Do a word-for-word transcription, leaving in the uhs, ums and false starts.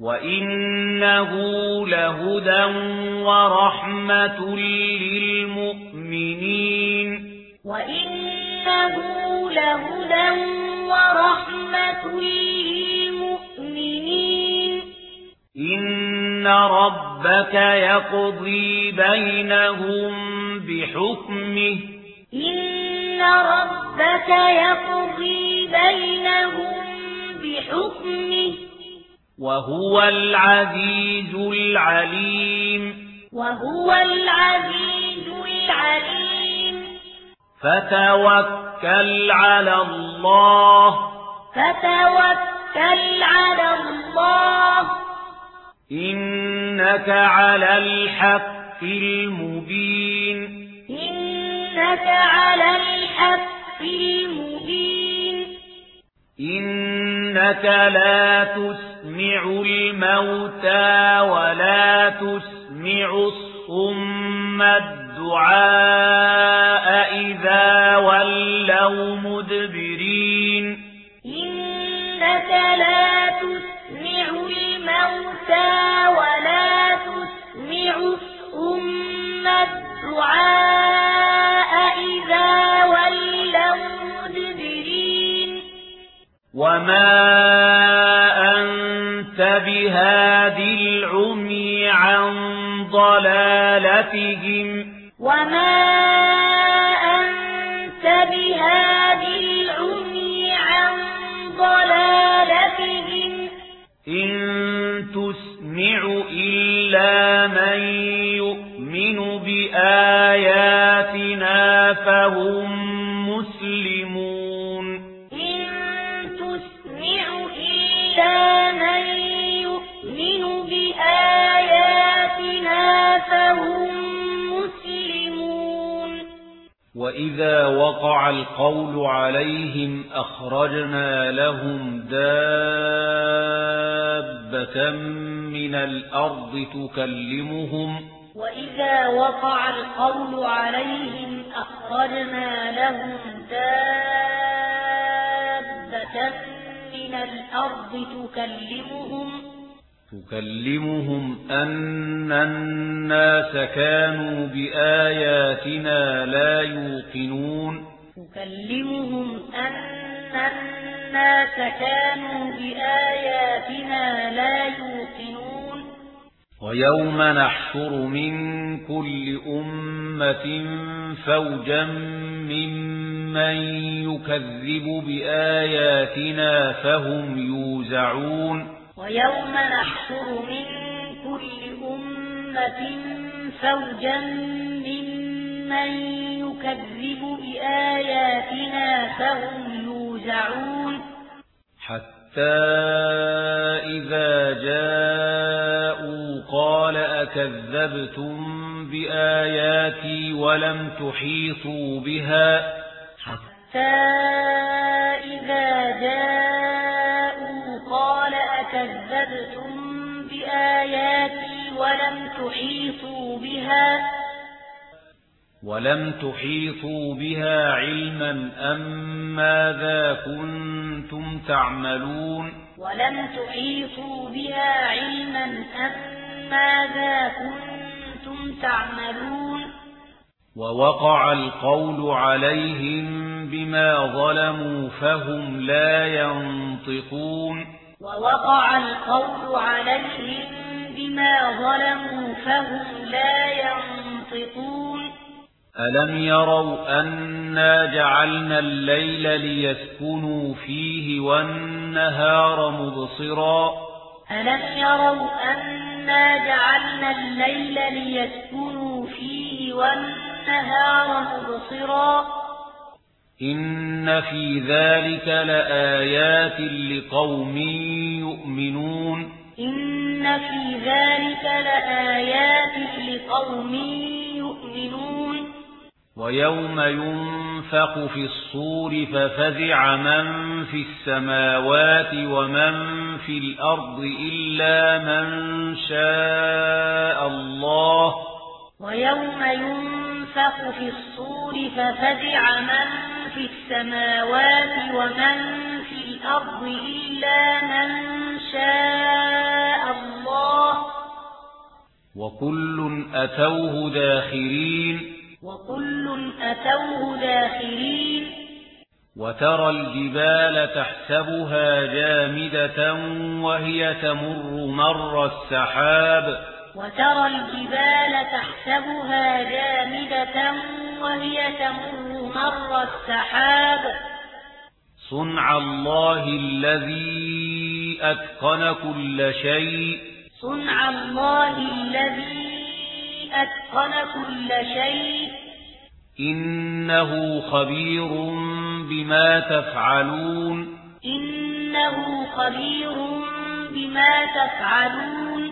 وإنه لهدى ورحمة للمؤمنين وإنه لهدى ورحمة للمؤمنين إن ربك يقضي بينهم بحكمه إن ربك يقضي بينهم بحكمه وهو العزيز العليم وهو العزيز العليم فتوكل على الله فتوكل على الله إنك على الحق المبين إنك على الحق المبين إنك لا تسمع الموتى ولا تسمع الصم الدعاء إذا ولوا مدبرين إنك لا تسمع الموتى ولا تسمع الصم الدعاء إذا ولوا مدبرين وما أنت بهاد العمي عن ضلالتهم وما أنت بهاد العمي عن ضلالتهم إن تسمع إلا من يؤمن بآياتنا فهم مسلمون إن تسمع إلا من يؤمن بآياتنا فهم مسلمون وإذا وقع القول عليهم أخرجنا لهم دابة من الأرض تكلمهم وإذا وقع القول عليهم أخرجنا لهم دابة من الأرض تكلمهم تكلمهم أن الناس كانوا بآياتنا لا يوقنون تكلمهم أن الناس كانوا بآياتنا لا يوقنون ويوم نحشر من كل أمة فوجا ممن يكذب بآياتنا فهم يوزعون ويوم نحشر من كل أمة فوجا ممن يكذب بآياتنا فهم يوزعون حتى إذا جاءوا قال أكذبتم بآياتي ولم تحيطوا بها حتى إذا جاءوا قال أكذبتم بآياتي ولم تحيطوا بها ولم تحيطوا بها علما أم ماذا كنتم تعملون ولم تحيطوا بها علما أم ماذا كنتم تعملون ووقع القول عليهم بما ظلموا فهم لا ينطقون ووقع القول عليهم بما ظلموا فهم لا ينطقون ألم يروا أنا جعلنا الليل ليسكنوا فيه والنهار مبصرا ألم يروا أنا جعلنا الليل ليسكنوا فيه والنهار مبصرا إن في ذلك لآيات لقوم يؤمنون إن في ذلك لآيات لقوم يؤمنون ويوم ينفخ في الصور ففزع من في السماوات ومن في الأرض إلا من شاء الله ويوم ينفخ في الصور ففزع من في السماوات ومن في الأرض إلا من شاء وكل أتوه داخرين وكل أتوه داخرين وترى الجبال تحسبها جامدة وهي تمر مر السحاب وترى الجبال تحسبها جامدة وهي تمر مر السحاب صنع الله الذي أتقن كل شيء صنع الله الذي أتقن كل شيء إنه خبير بما تفعلون إنه خبير بما تفعلون